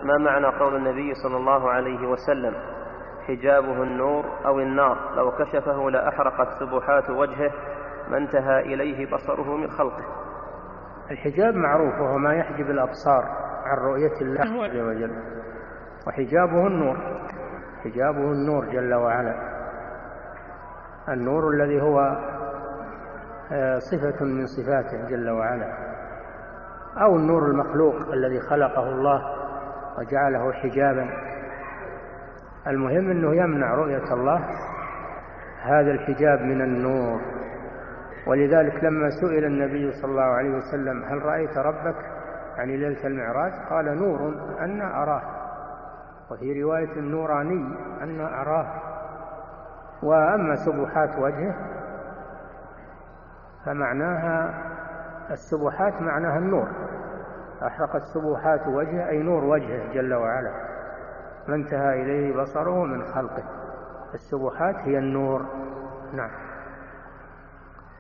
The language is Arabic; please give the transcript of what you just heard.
ما معنى قول النبي صلى الله عليه وسلم حجابه النور أو النار لو كشفه لأحرقت سبحات وجهه ما انتهى إليه بصره من خلقه؟ الحجاب معروف وهو ما يحجب الأبصار عن رؤية الله عز وجل، وحجابه النور، حجابه النور جل وعلا، النور الذي هو صفة من صفاته جل وعلا، أو النور المخلوق الذي خلقه الله وجعله حجابا. المهم أنه يمنع رؤية الله هذا الحجاب من النور. ولذلك لما سئل النبي صلى الله عليه وسلم هل رأيت ربك يعني ليلة المعراج؟ قال نور أنا أراه، وفي رواية نوراني أنا أراه. وأما سبحات وجهه فمعناها السبحات معناها النور، أحرقت سبحات وجهه أي نور وجهه جل وعلا ما انتهى إليه بصره من خلقه. السبحات هي النور. نعم.